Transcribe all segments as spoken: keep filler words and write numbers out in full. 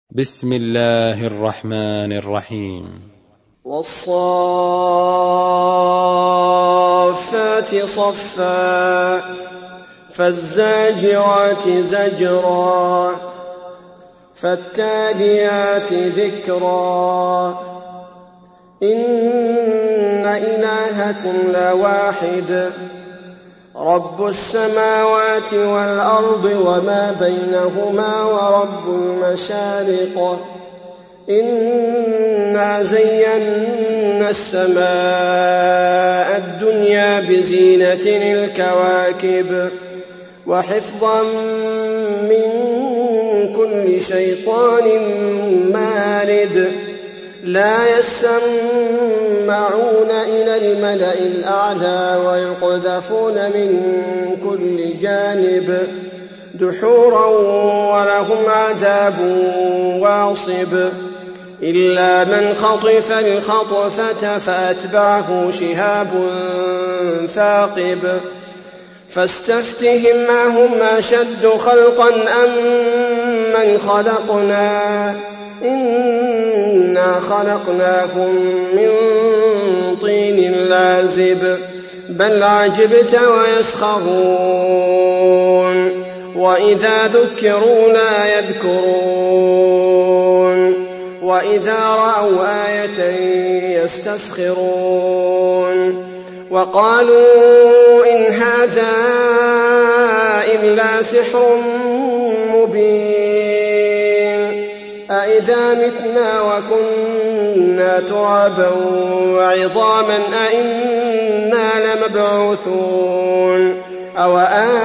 بسم الله الرحمن الرحيم. والصافات صفا فالزاجرات زجرا فالتاليات ذكرا إن إلهكم لواحد رب السماوات والأرض وما بينهما ورب المشارق إنا زينا السماء الدنيا بزينة الكواكب وحفظا من كل شيطان مارد لا يسمعون إلى الملأ الأعلى ويقذفون من كل جانب دحورا ولهم عذاب واصب إلا من خطف الخطفة فأتبعه شهاب ثاقب فاستفتهم أهم أشد خلقا أم من خلقنا إنا خلقناكم من طين لازب بل عجبت ويسخرون وإذا ذكروا لا يذكرون وإذا رأوا آية يستسخرون وقالوا إن هذا إلا سحر مبين أإذا متنا وكنا ترابا وعظاما أإنا لمبعوثون أو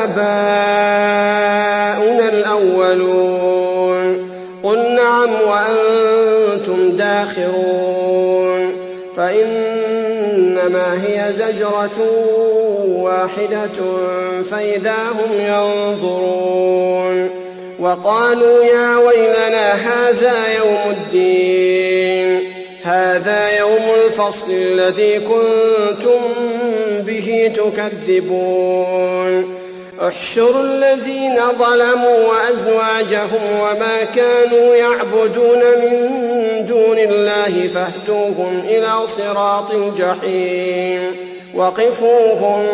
آباؤنا الأولون قل نعم وأنتم داخرون فإنما هي زجرة واحدة فإذا هم ينظرون وقالوا يا ويلنا هذا يوم الدين هذا يوم الفصل الذي كنتم به تكذبون احشروا الذين ظلموا وأزواجهم وما كانوا يعبدون من دون الله فاهدوهم إلى صراط الجحيم وقفوهم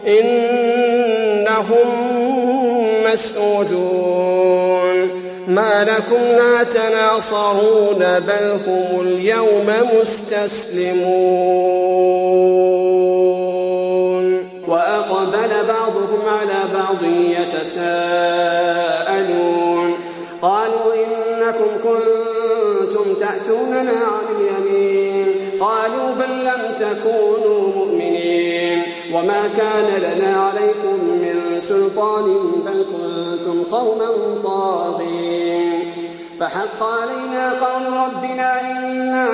إنهم مسؤولون ما لكم لا تناصرون بل هم اليوم مستسلمون وأقبل بعضهم على بعض يتساءلون قالوا إنكم كنتم تأتوننا عن اليمين قالوا بل لم تكونوا مؤمنين وما كان لنا عليكم من سلطان بل كنتم قوما طاغين فحق علينا قول ربنا إنا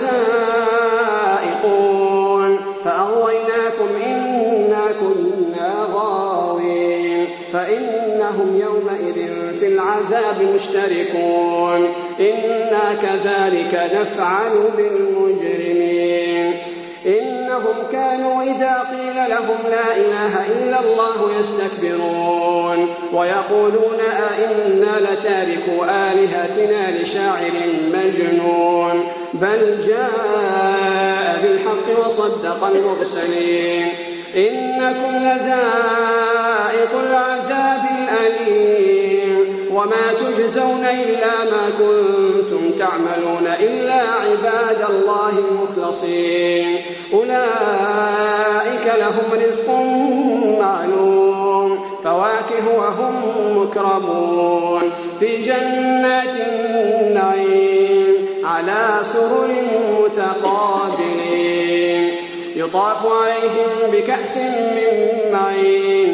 لذائقون فأغويناكم إنا كنا غاوين فإنهم يومئذ في العذاب مشتركون إنا كذلك نفعل بالمجرمين إنهم كانوا إذا قيل لهم لا إله إلا الله يستكبرون ويقولون أئنا لتاركو آلهتنا لشاعر مجنون بل جاء بالحق وصدق المرسلين إنكم لذائق العذاب الأليم وما تجزون إلا ما كنتم تعملون إلا عباد الله المخلصين أولئك لهم رزق معلوم فواكه وهم مكرمون في جنات النعيم على سرر متقابلين يطاف عليهم بكأس من معين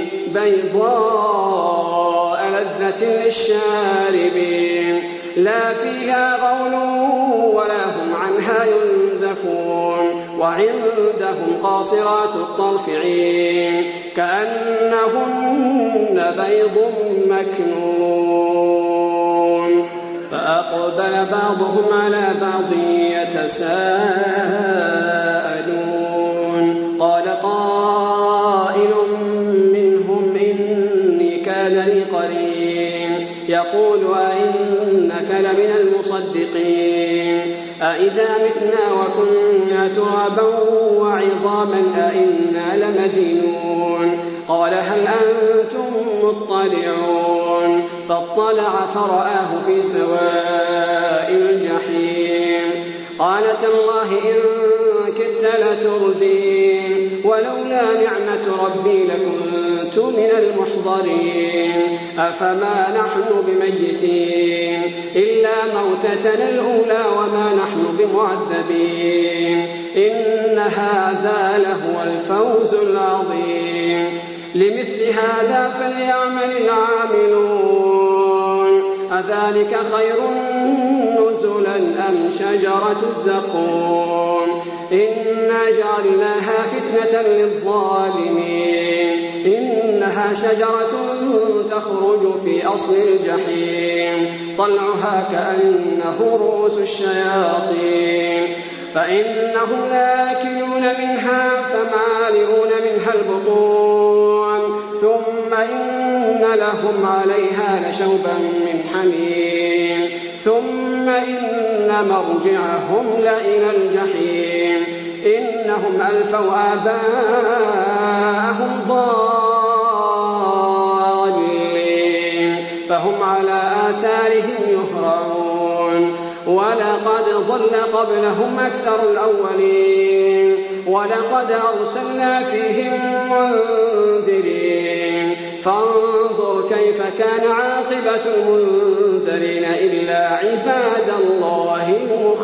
بيضاء لذة للشاربين لا فيها غول ولا هم عنها ينزفون وعندهم قاصرات الطرف عين كأنهن بيض مكنون فأقبل بعضهم على بعض يتساءلون قال قائل منهم إني كان لي قرين يقول أئنك لمن المصدقين المصدقين أإذا متنا وكنا ترابا وعظاما أإنا لمدينون قال هل أنتم مطلعون فاطلع فرآه في سواء الجحيم قال تالله إن كدت لتردين ولولا نعمة ربي لكنت من المحضرين أفما نحن بميتين إلا موتتنا الأولى وما نحن بمعذبين إن هذا لهو الفوز العظيم لمثل هذا فليعمل العاملون أذلك خير نزلا أم شجرة الزقوم إنا جعلناها فتنة للظالمين إنها شجرة تخرج في أصل الجحيم طلعها كأنه رؤوس الشياطين فإنهم لآكلون منها فمالئون منها البطون ثم إن لهم عليها لشوبا من حميم ثم إن مرجعهم لإلى الجحيم إنهم ألفوا آباءهم ضالين فهم على آثارهم يهرعون ولقد ضل قبلهم أكثر الأولين ولقد أرسلنا فيهم منذرين فانظر كيف كان عاقبة المنذرين إلا عباد الله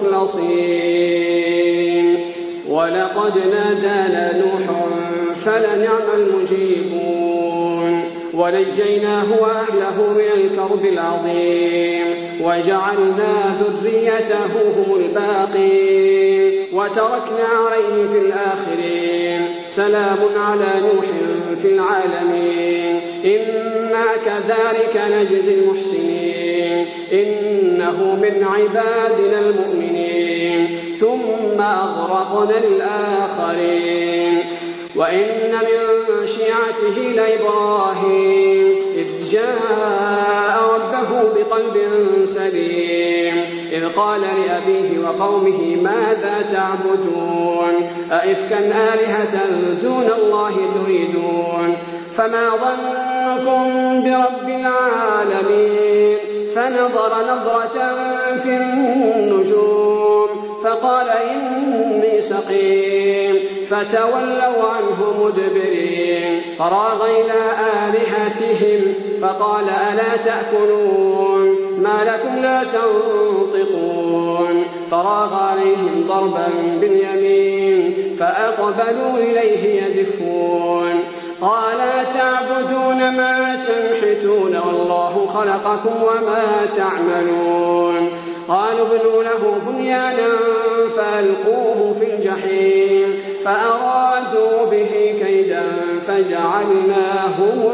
المخلصين ولقد نادانا نوح فلنعم المجيبون ونجيناه وأهله من الكرب العظيم وجعلنا ذريته هم الباقين وتركنا عليه في الآخرين سلام على نوح في العالمين إنا كذلك نجزي المحسنين إنه من عبادنا المؤمنين ثم أغرقنا الآخرين وإن من شيعته لإبراهيم إذ جاء ربه بقلب سليم إذ قال لأبيه وقومه ماذا تعبدون أئفكا آلهة دون الله تريدون فما ظنكم برب العالمين فنظر نظرة في النجوم فقال إني سقيم فتولوا عنه مدبرين فراغ إلى آلهتهم فقال ألا تأكلون ما لكم لا تنطقون فراغ عليهم ضربا باليمين فأقبلوا إليه يزفون قال تعبدون ما تنحتون والله خلقكم وما تعملون قالوا ابنوا له بنيانا فألقوه في الجحيم فأرادوا به كيدا فجعلناهم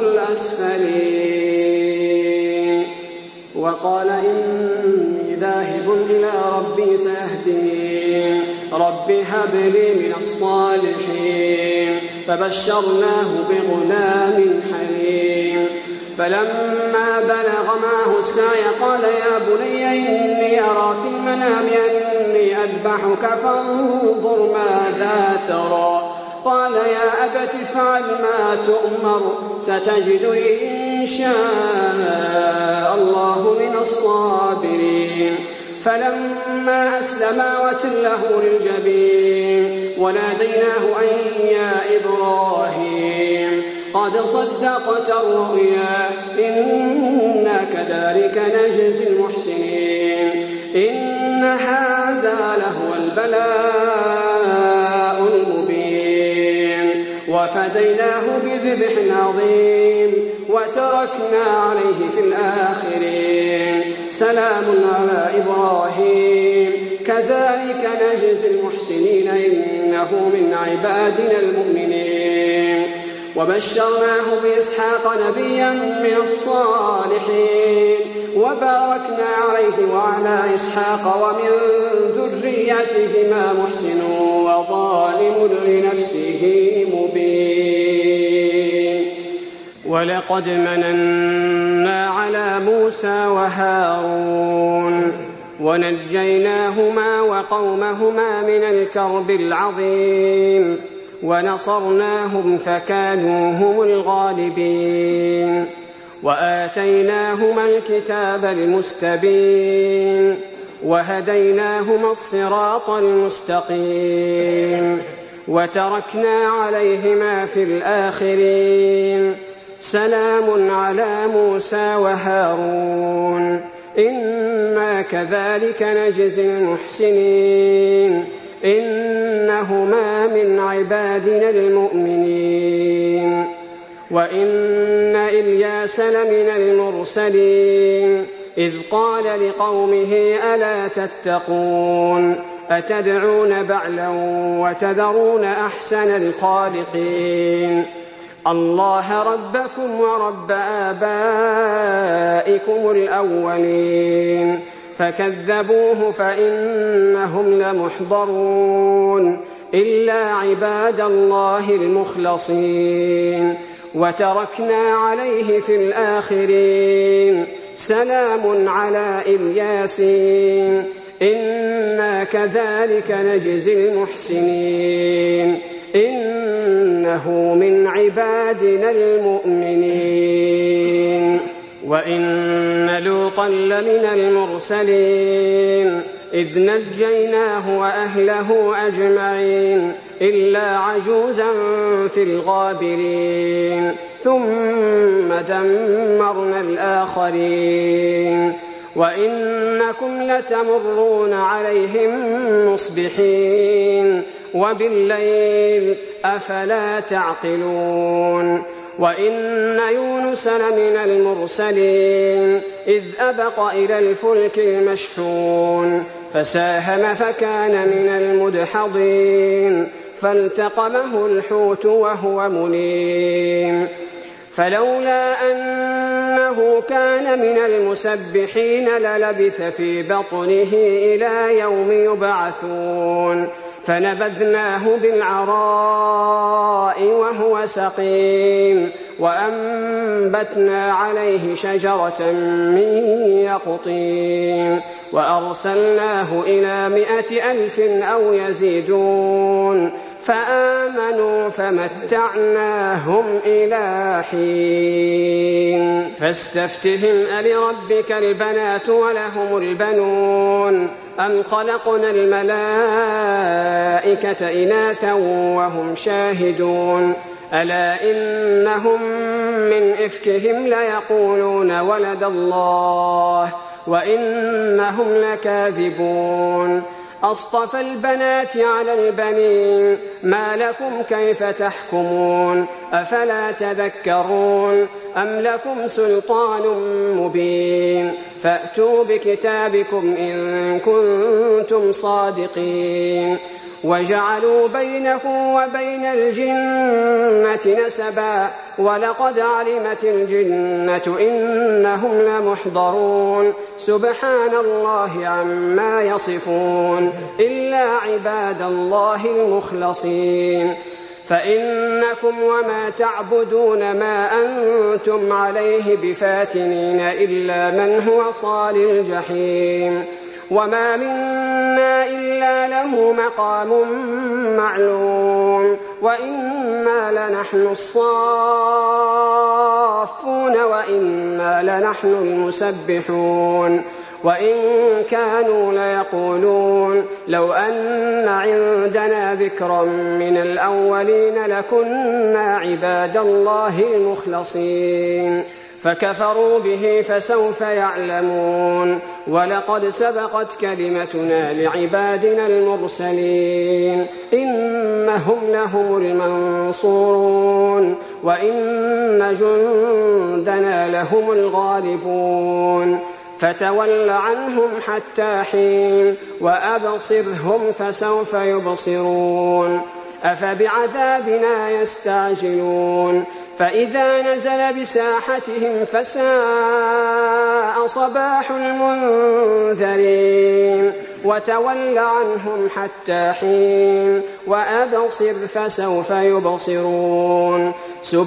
الأسفلين وقال إني ذاهب إلى ربي سيهدين رب هب لي من الصالحين فبشرناه بغلام حليم فلما بلغ معه السعي قال يا بني إني أرى في المنام أني أذبحك فانظر ماذا ترى قال يا أبت افعل ما تؤمر ستجدني إن شاء الله من الصابرين فلما أسلما وتله للجبين وناديناه أن يا إبراهيم قد صدقت الرؤيا إنا كذلك نجزي المحسنين إن هذا لهو البلاء المبين وفديناه بذبح عظيم وتركنا عليه في الآخرين سلام على إبراهيم كذلك نجزي المحسنين إنه من عبادنا المؤمنين وبشرناه بإسحاق نبيا من الصالحين وباركنا عليه وعلى إسحاق ومن ذريتهما محسن وظالم لنفسه مبين ولقد مننا على موسى وهارون ونجيناهما وقومهما من الكرب العظيم ونصرناهم فكانوا هم الغالبين وآتيناهما الكتاب المستبين وهديناهما الصراط المستقيم وتركنا عليهما في الآخرين سلام على موسى وهارون إنا كذلك نجزي المحسنين إنهما من عبادنا المؤمنين وإن إلياس لمن المرسلين إذ قال لقومه ألا تتقون أتدعون بعلا وتذرون أحسن الخالقين الله ربكم ورب آبائكم الأولين فكذبوه فإنهم لمحضرون إلا عباد الله المخلصين وتركنا عليه في الآخرين سلام على الياسين إنا كذلك نجزي المحسنين إنه من عبادنا المؤمنين وإن لوطا لمن المرسلين إذ نجيناه وأهله أجمعين إلا عجوزا في الغابرين ثم دمرنا الآخرين وإنكم لتمرون عليهم مصبحين وبالليل أفلا تعقلون وإن يونس لمن المرسلين إذ أبق إلى الفلك المشحون فساهم فكان من المدحضين فالتقمه الحوت وهو مليم فلولا أنه كان من المسبحين للبث في بطنه إلى يوم يبعثون فنبذناه بالعراء وهو سقيم وأنبتنا عليه شجرة من يقطين وأرسلناه إلى مائة ألف أو يزيدون فآمنوا فمتعناهم إلى حين فاستفتهم ألربك البنات ولهم البنون أم خلقنا الملائكة إناثا وهم شاهدون ألا إنهم من إفكهم ليقولون ولد الله وإنهم لكاذبون أصطفى البنات على البنين ما لكم كيف تحكمون أفلا تذكرون أم لكم سلطان مبين فأتوا بكتابكم إن كنتم صادقين وجعلوا بينه وبين الجنة نسبا ولقد علمت الجنة إنهم لمحضرون سبحان الله عما يصفون إلا عباد الله المخلصين فإنكم وما تعبدون ما أنتم عليه بفاتنين إلا من هو صال الجحيم وما منا إلا له مقام معلوم وإنا لنحن الصافون وإنا لنحن المسبحون وإن كانوا ليقولون لو أن عندنا ذكرا من الأولين لكنا عباد الله المخلصين فكفروا به فسوف يعلمون ولقد سبقت كلمتنا لعبادنا المرسلين إنهم لهم المنصورون وإن جندنا لهم الغالبون فتول عنهم حتى حين وأبصرهم فسوف يبصرون أفبعذابنا يستعجلون فإذا نزل بساحتهم فساء صباح المنذرين وتول عنهم حتى حين وأبصر فسوف يبصرون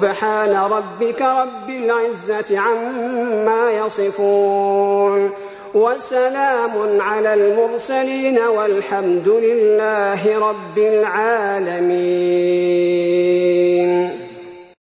سبحان ربك رب العزة عما يصفون وسلام على المرسلين والحمد لله رب العالمين.